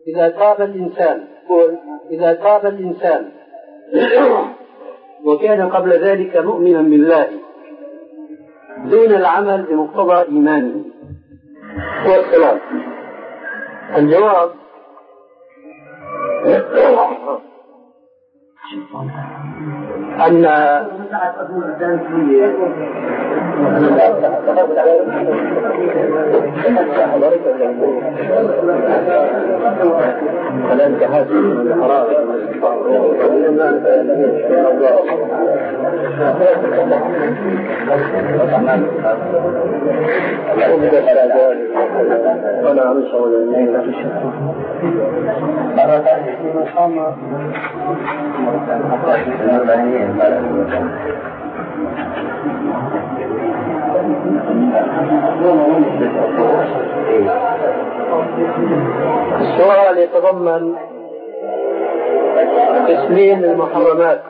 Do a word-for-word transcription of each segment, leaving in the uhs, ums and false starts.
إذا تاب الإنسان إذا تاب الإنسان وكان قبل ذلك مؤمنا بالله دون العمل بمقتضى إيمانه والسلام. الجواب أن السؤال يتضمن قسمين المحرمات.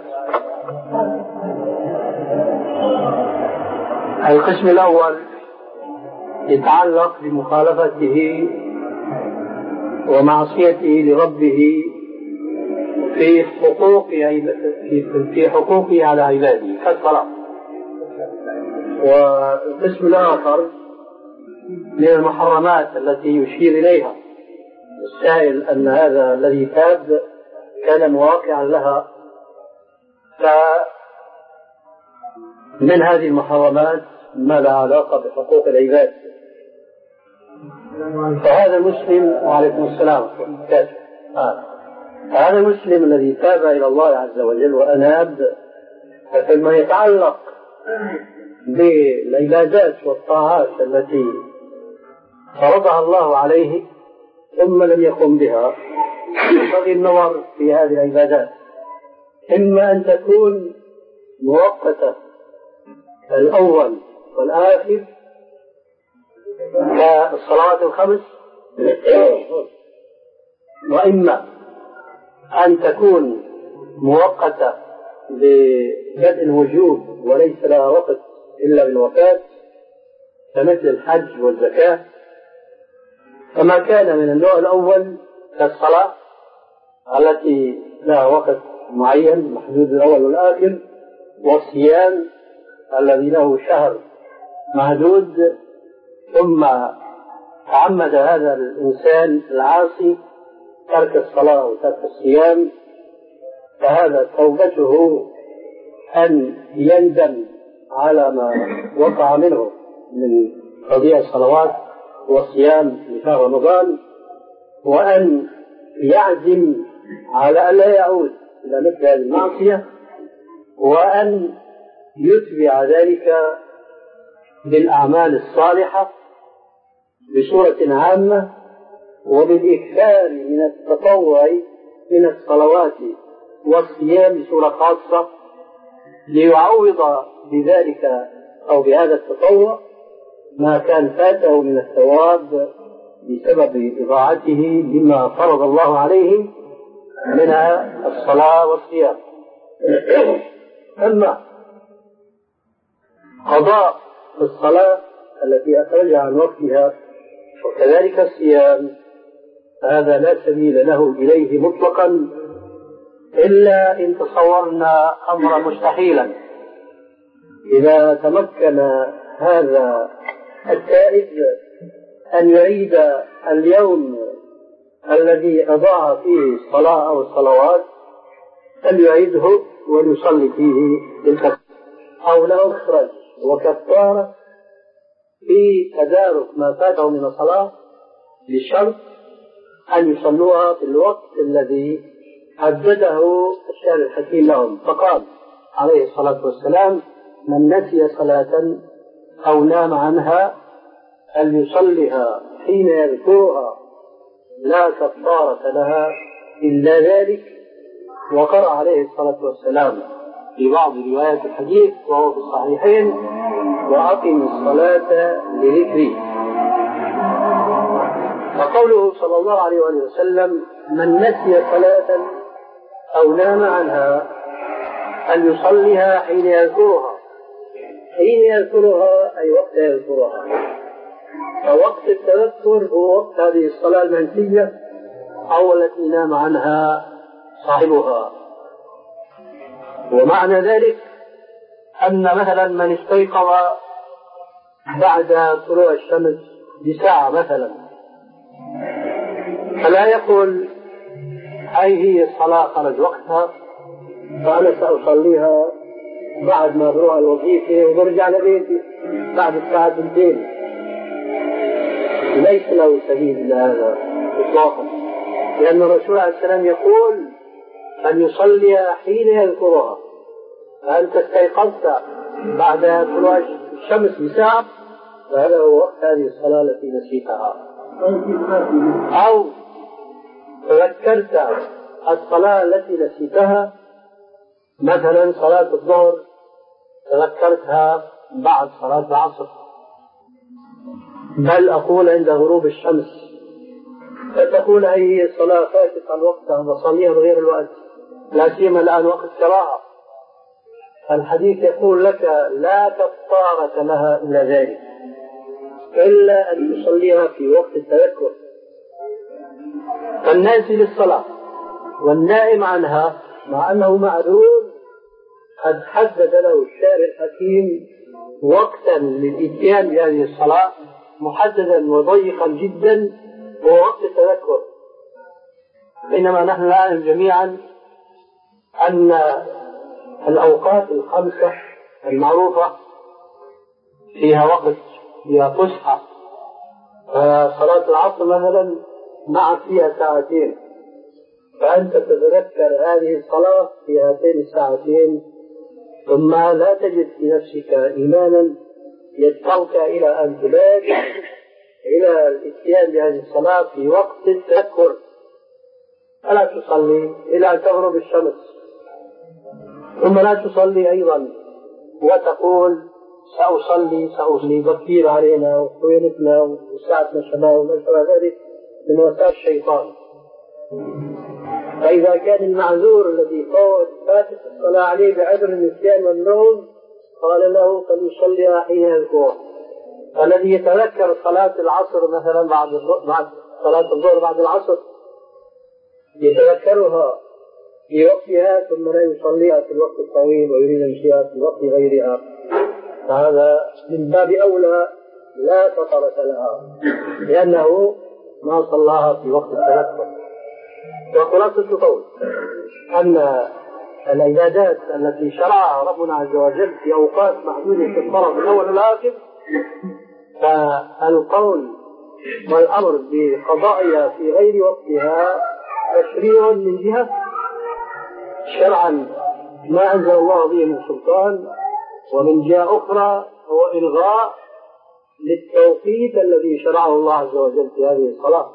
القسم الأول يتعلق بمخالفته ومعصيته لربه في حقوق في حقوقه على عباده كالصلاة. والقسم الآخر من المحرمات التي يشير إليها السائل أن هذا الذي تاب كان مواقعا لها، فمن هذه المحرمات ما لها علاقة بحقوق العباد. فهذا المسلم وعليكم السلام آه. هذا المسلم الذي تاب إلى الله عز وجل وأناب فيما يتعلق بالعبادات والطاعات التي فرضها الله عليه ثم لم يقم بها، ينبغي النظر في هذه العبادات، إما أن تكون مؤقتة الأول والآخر كالصلوات الخمس، وإما أن تكون مؤقتة ببدء الوجوب وليس لها وقت إلا بالوفاة كمثل الحج والزكاة. فما كان من النوع الأول كالصلاة التي لها وقت معين محدود الأول والآخر، والصيام الذي له شهر محدود، ثم تعمد هذا الإنسان العاصي ترك الصلاة وترك الصيام، فهذا توبته أن يندم على ما وقع منه من تضييع الصلوات والصيام لشهر رمضان، وأن يعزم على أن لا يعود إلى مثل هذه المعصية، وأن يتبع ذلك بالأعمال الصالحة بصورة عامة وبالإكثار من التطوع من الصلوات والصيام بصورة خاصة، ليعوض بذلك أو بهذا التطوع ما كان فاته من الثواب بسبب إضاعته لما فرض الله عليه من الصلاة والصيام. أما قضاء الصلاة التي أخرجها عن وقتها وكذلك الصيام هذا لا سبيل له إليه مطلقا إلا إن تصورنا أمرا مستحيلا. إذا تمكن هذا التائب أن يعيد اليوم الذي أضاع فيه الصلاة أو الصلوات فليعيده وليصلي فيه بالكفارة، أو لا أخرج وكفارة في تدارك ما فاته من الصلاة بشرط أن يصلوها في الوقت الذي حدده الشارع الحكيم لهم، فقال عليه الصلاة والسلام: من نسي صلاة أو نام عنها فليصلها حين يذكرها لا كفارة لها إلا ذلك. وقرأ عليه الصلاة والسلام في بعض روايات الحديث وهو في الصحيحين: وأقم الصلاة لذكري. وقوله صلى الله عليه وسلم: من نسي صلاة أو نام عنها أن يصليها حين يذكرها. حين يذكرها أي وقت يذكرها، فوقت التذكر هو وقت هذه الصلاة المنسية أو التي نام عنها صاحبها. ومعنى ذلك أن مثلا من استيقظ بعد طلوع الشمس بساعة مثلا فلا يقول أي هي الصلاة خرج وقتها فأنا سأصليها بعد ما بروح الوظيفة وبرجع لبيتي بعد الساعة اثنتين. ليس له سبيل لهذا إطلاقا، لأن الرسول عليه السلام يقول أن يصلي حين يذكرها. فأنت استيقظت بعد طلوع الشمس بساعة فهذا هو وقت هذه الصلاة التي نسيتها. أو تذكرت الصلاة التي نسيتها مثلا صلاة الظهر تذكرتها بعد صلاة العصر، بل أقول عند غروب الشمس، فتقول هي الصلاة فاتت عن وقتها بصليها بغير الوقت، لا سيما الآن وقت كراهة. الحديث يقول لك لا كفارة لها إلا ذلك، إلا أن تصليها في وقت التذكر. فالناسي للصلاة والنائم عنها مع أنه معذور قد حدد له الشارع الحكيم وقتا للإتيان بهذه الصلاة محددا وضيقا جدا هو وقت التذكر. بينما نحن نعلم جميعا أن الأوقات الخمسة المعروفة فيها وقت، فيها فسحة. صلاة العصر مثلا معك فيها ساعتين، فأنت تتذكر هذه الصلاة في هاتين الساعتين ثم لا تجد في نفسك إيمانا يدفعك إلى أن تبادر إلى الاتيان بهذه الصلاة في وقت التذكر، فلا تصلي إلى أن تغرب الشمس، ثم لا تصلي أيضا وتقول سأصلي سأصلي بكير علينا وطويلتنا وساعتنا شباب وما شابه ذلك من وسائل الشيطان. فإذا كان المعذور الذي فاتت الصلاة عليه بعذر النسيان والنوم قال له فليصليها حين يذكرها. الذي يتذكر صلاة العصر مثلا بعد بعد صلاة الظهر بعد العصر يتذكرها في وقتها ثم لا يصليها في الوقت الطويل ويريد أن يصليها في وقت غيرها، فهذا من باب أولى لا فطرة لها لأنه ما صلاها في وقت التذكر. وخلاصة القول أن العبادات التي شرعها ربنا عز وجل في أوقات محدودة في الطرف الأول والآخر فالقول والأمر بقضائها في غير وقتها تشريع من جهة شرعا ما أنزل الله به من سلطان، ومن جهة أخرى هو إلغاء للتوقيت الذي شرعه الله عز وجل في هذه الصلاة.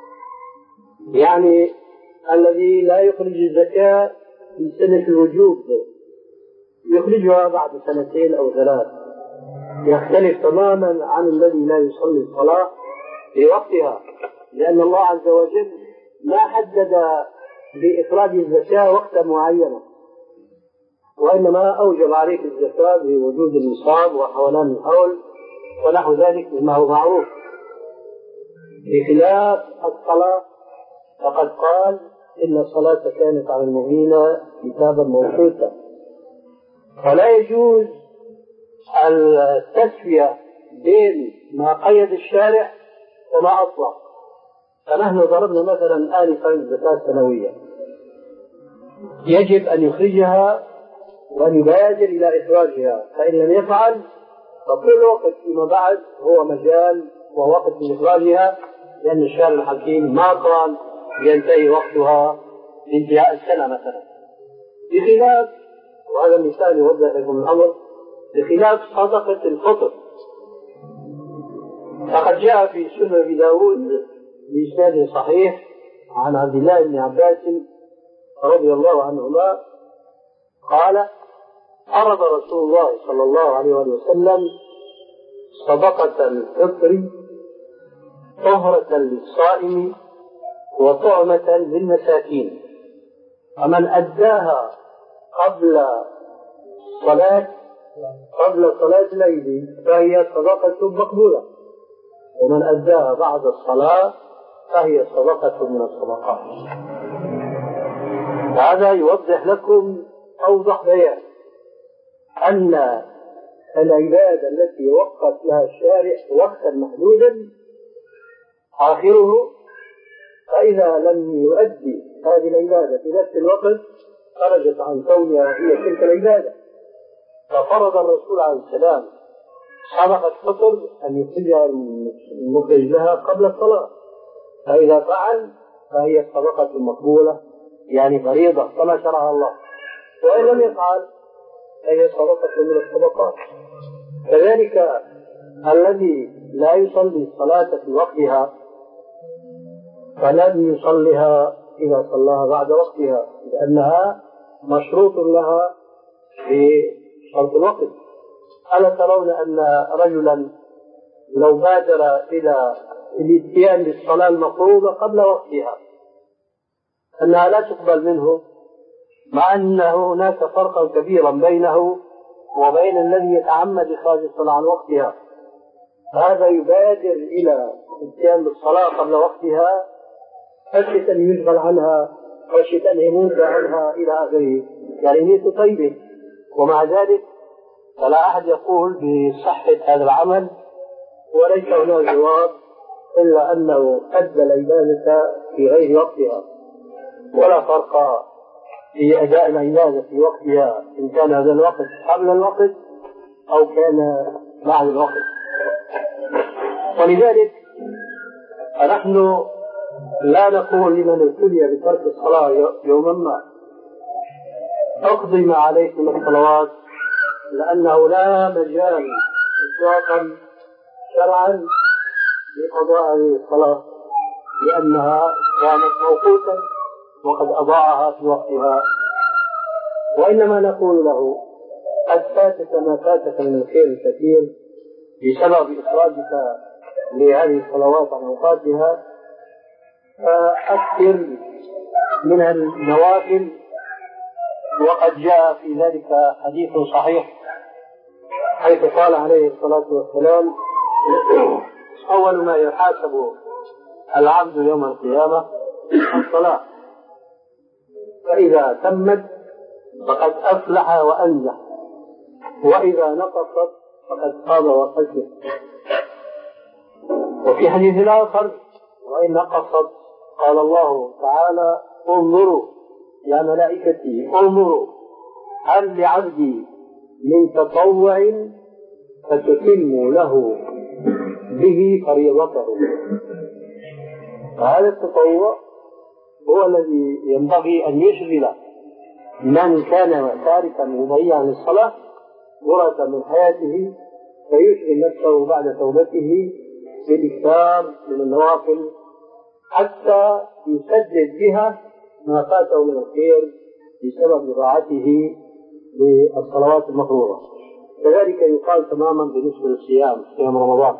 يعني الذي لا يخرج الزكاة في سنة الوجوب يخرجها بعد سنتين أو ثلاث، يختلف تماما عن الذي لا يصلي الصلاة في وقتها، لأن الله عز وجل ما حدد بإخراج الزكاة وقتا معينا، وإنما أوجب عليك الزكاة بوجود النصاب وحولان الحول ونحو ذلك مما هو معروف. بخلاف الصلاة فقد قال إن الصلاة كانت على المؤمنين كتابا موقوتا، فلا يجوز التسوية بين ما قيد الشارع وما أطلق. فنحن ضربنا مثلا آنفا الزكاة السنوية يجب أن يخرجها وأن يبادر إلى إخراجها، فإن لم يفعل فكل وقت فيما بعد هو مجال ووقت لإخراجها، لأن الشارع الحكيم ما قال ينتهي وقتها بانتهاء السنة مثلا. بخلاف، وهذا مثال يوضح لكم الأمر، بخلاف صدقة الفطر فقد جاء في سنن أبي داود بإسناد صحيح عن عبد الله بن عباس رضي الله عنهما قال عرض رسول الله صلى الله عليه وسلم صدقة الفطر طهرة للصائم وطعمة للمساكين، ومن أداها قبل صلاة قبل صلاة الليل فهي صدقة مقبولة، ومن أداها بعد الصلاة فهي صدقة من الصدقات. هذا يوضح لكم أوضح بيان أن العبادة التي وقت لها الشارع وقتا محدودا آخره، فإذا لم يؤدي هذه العبادة في نفس الوقت خرجت عن كونها هي تلك العبادة. ففرض الرسول عليه السلام صدقة فطر أن يخرجها المخرج لها قبل الصلاة، فإذا فعل فهي صدقة مقبولة، يعني فريضة كما شرعها الله، وإن لم يفعل فهي صدقة من الصدقات. كذلك الذي لا يصلي الصلاة في وقتها فلن يصليها إذا صلاها بعد وقتها، لأنها مشروط لها في شرط الوقت. ألا ترون أن رجلا لو بادر إلى الاتيان بالصلاة المفروضة قبل وقتها أنها لا تقبل منه، مع أن هناك فرقا كبيرا بينه وبين الذي يتعمد إخراج الصلاة عن وقتها. هذا يبادر إلى الاتيان بالصلاة قبل وقتها خشية أن يشغل عنها، خشية أن يموت عنها إلى آخره، يعني نية طيبة. ومع ذلك فلا أحد يقول بصحة هذا العمل، وليس هناك جواب إلا أنه أدى العبادة في غير وقتها، ولا فرق في أداء العبادة في وقتها إن كان هذا الوقت قبل الوقت أو كان بعد الوقت. ولذلك نحن لا نقول لمن ابتلي بترك الصلاة يوما ما اقضي ما عليك من الصلوات، لأنه لا مجال إطلاقا شرعا لقضاء هذه الصلاة، لأنها كانت موقوتا وقد أضاعها في وقتها. وإنما نقول له قد فاتك ما فاتك من الخير الكثير بسبب إخراجك لهذه الصلوات عن أوقاتها، فأكثر من النوافل. وقد جاء في ذلك حديث صحيح حيث قال عليه الصلاة والسلام: أول ما يحاسب العبد يوم القيامة الصلاة، فإذا تمت فقد أفلح وأنجح، وإذا نقصت فقد خاب وخسر. وفي حديث آخر: وإن نقصت قال الله تعالى: انظروا يا ملائكتي انظروا هل لعبدي من تطوع فتتم له به فريضته. فهذا التطوع هو الذي ينبغي أن يشغل من كان تاركا مضيعا للصلاة غرة من حياته، فيشغل نفسه بعد توبته بالإكثار من النوافل حتى يسدد بها ما فاته من الخير بسبب إضاعته للصلوات المفروضة. كذلك يقال تماما بالنسبة للصيام، صيام رمضان.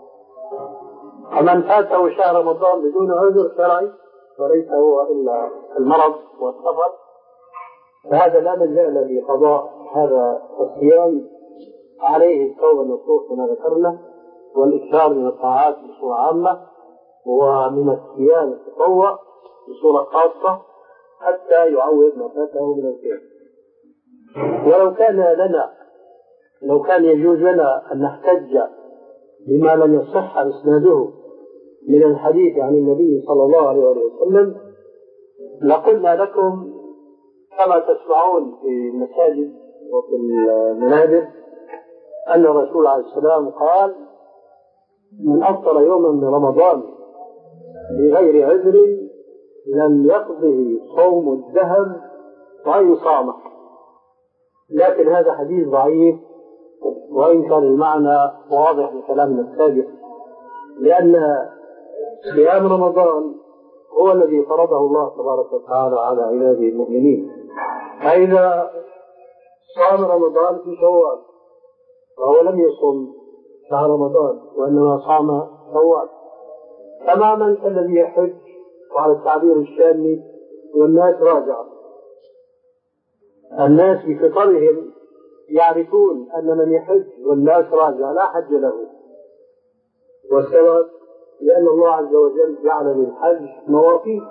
ومن فاته شهر رمضان بدون عذر شرعي وليس هو إلا المرض والسفر، فهذا لا مجال لقضاء هذا الصيام، عليه التوبة النصوص كما ذكرنا، والإكثار من الطاعات بصورة عامة، ومن الصيام التطوع بصورة خاصة حتى يعوض ما فاته من الخير. ولو كان لنا لو كان يجوز لنا أن نحتج بما لم يصح إسناده من الحديث عن النبي صلى الله عليه وسلم لقلنا لكم كما تسمعون في المساجد وفي المنابر أن الرسول عليه السلام قال: من أفطر يوما من رمضان بغير عذر لم يقضه صوم الدهر وأن صامه. لكن هذا حديث ضعيف، وإن كان المعنى واضح من كلامنا السابق، لأن صيام رمضان هو الذي فرضه الله تبارك وتعالى على عباده المؤمنين. فإذا صام رمضان في شوال وهو لم يصم شهر رمضان وإنما صام شوال، تماما كالذي يحج وعلى التعبير الشامي والناس راجعة. الناس بفطرهم يعرفون أن من يحج والناس راجع لا حج له، والسبب لأن الله عز وجل جعل للحج مواقيت.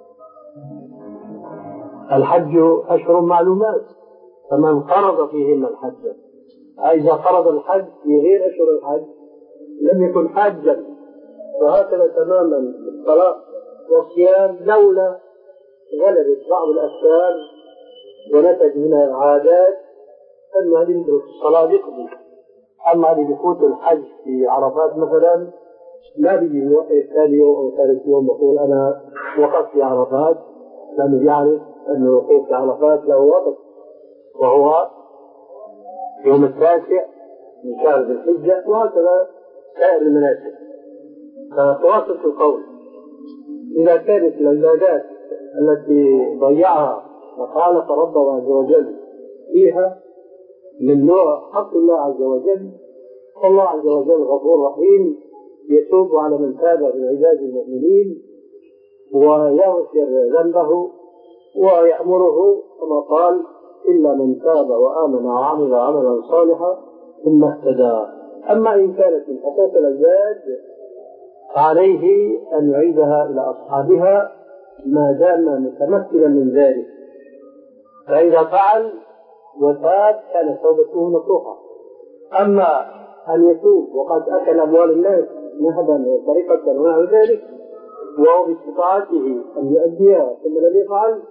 الحج أشهر معلومات، فمن فرض فيهن الحج، إذا فرض الحج في غير أشهر الحج لم يكن حاجا. وهكذا تماما الصلاة والصيام لولا غلبت بعض الأفكار ونتج منها العادات أن هذه يدرك الصلاة يقضي. أما اللي يفوت الحج في عرفات مثلا ما بيجي يوقف ثاني يوم أو ثالث يوم يقول أنا وقفت في عرفات، لأنه يعرف أن الوقوف في عرفات له وقت، وهو يوم التاسع من شهر ذي الحجة، وهكذا سائر المناسك. فتواصل القول إذا كانت العبادات التي ضيعها وخالف ربه عز وجل فيها من نوع حق الله عز وجل، فالله عز وجل غفور رحيم يتوب على من تاب من عباد المؤمنين ويغفر ذنبه ويأمره كما قال إلا من تاب وآمن وعمل عملا صالحا ثم اهتدى. أما إن كانت من حقوق العباد فعليه أن يعيدها إلى أصحابها ما دام متمكنا من ذلك، فإذا فعل وتاب كان توبته نصوحا. أما أن يتوب وقد أكل أموال الناس نهبا وسرقة ونحو ذلك وهو باستطاعته أن يؤديها ثم لم يفعل،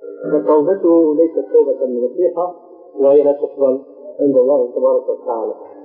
فتوبته ليست توبة نصيحة وهي لا تقبل عند الله تبارك وتعالى.